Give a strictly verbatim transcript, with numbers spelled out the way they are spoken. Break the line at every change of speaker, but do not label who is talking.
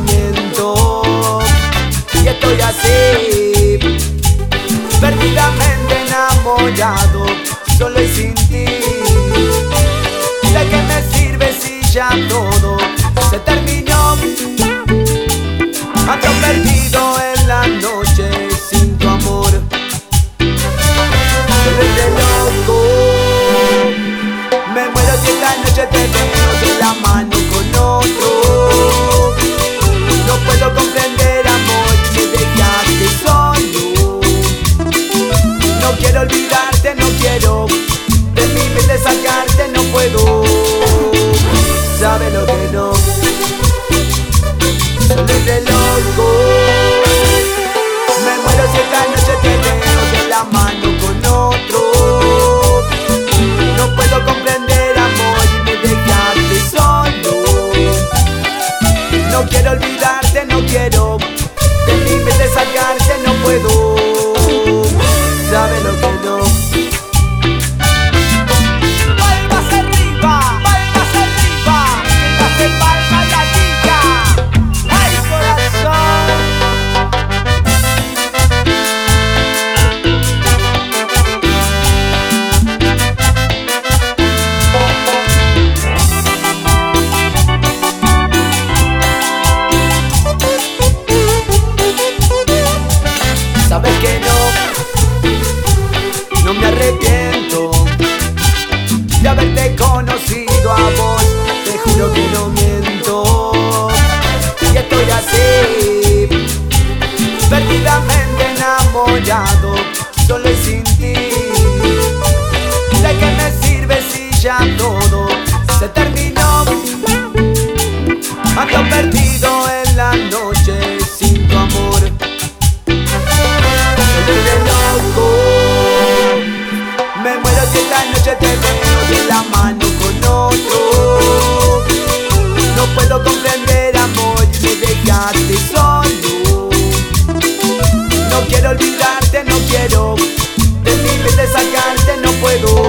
miento. Y estoy así, perdidamente enamorado, solo y sin ti. ¿De qué me sirve si ya todo se terminó? Ando perdido en la noche sin tu amor. Soy de loco, me muero si esta noche te veo de la mano con otro. No puedo comprender, amor, y me dejaste solo. No quiero olvidarte, no quiero de mi mente sacarte, no puedo. ¿Sabe lo que no? Soy de loco, me muero si esta noche te veo de la mano con otro. No puedo comprender, amor, y me dejaste solo. No quiero olvidarte, no quiero de mi mente sacarte, no puedo. ¿Sabe lo que no? Palmas arriba, palmas arriba, que hace palma la niña. ¡Ay, corazón! Sabes que no, no me arrepiento de haberte conocido a vos, te juro que no miento. Y estoy así, perdidamente enamorado, solo y sin ti. ¿De qué me sirve si ya todo se terminó? Ando perdido en la noche sin tu amor. Soy de loco, me muero si esta noche te veo de la mano con otro. No puedo comprender, amor, y me dejaste solo. No quiero olvidarte, no quiero de mi mente sacarte, no puedo.